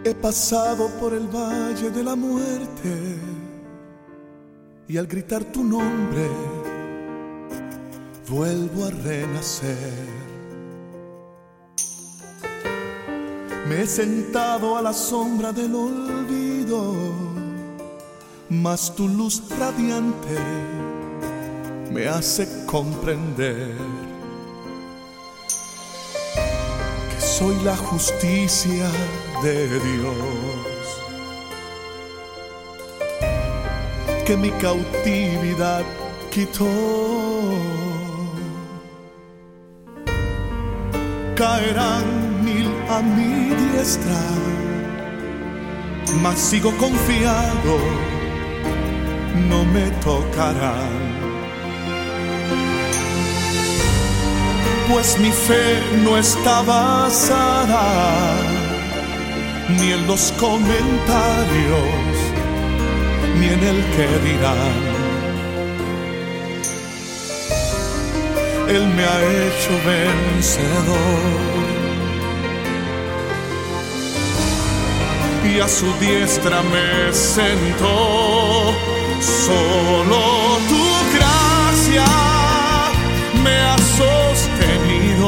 He pasado por el valle de la muerte y al gritar tu nombre vuelvo a renacer. Me he sentado a la sombra del olvido, mas tu luz radiante me hace comprender que soy la justicia de Dios, que mi cautividad quitó. Caerán 1000 a mi diestra, mas sigo confiado, no me tocarán. Pues mi fe no está basada ni en los comentarios, ni en el que dirán. Él me ha hecho vencedor y a su diestra me sentó. Solo tu gracia me ha sostenido,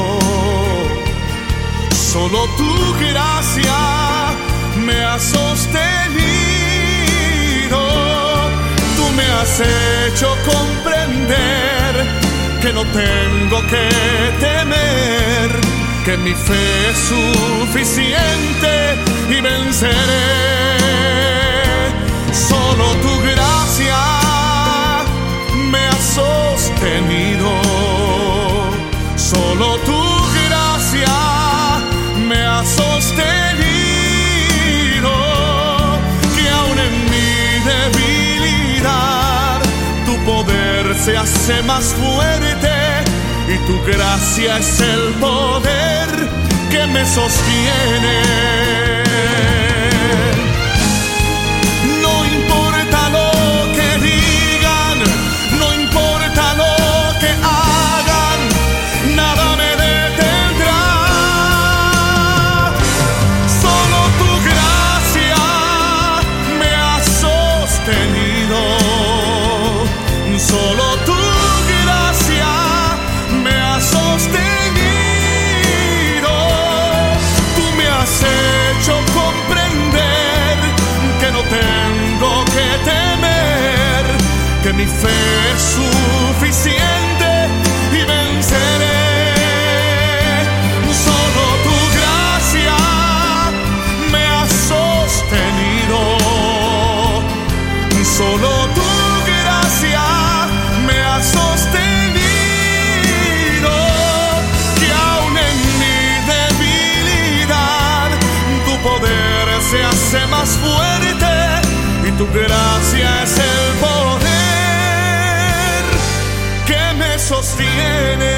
solo tu gracia me ha sostenido. Tú me has hecho comprender que no tengo que temer, que mi fe es suficiente y venceré. Solo tu gracia me ha sostenido, solo tu gracia me ha sostenido, que aun en mi debilidad tu poder se hace más fuerte y tu gracia es el poder que me sostiene. No importa lo que digan, no importa lo que hagan, nada me detendrá. Solo tu gracia me ha sostenido, solo tu gracia me ha sostenido. Tú me has hecho comprender que no tengo que temer, que mi fe es suficiente y venceré. Solo tu gracia me ha sostenido, solo tu gracia me ha sostenido, que aun en mi debilidad tu poder se hace más fuerte y tu gracia es el poder que me sostiene.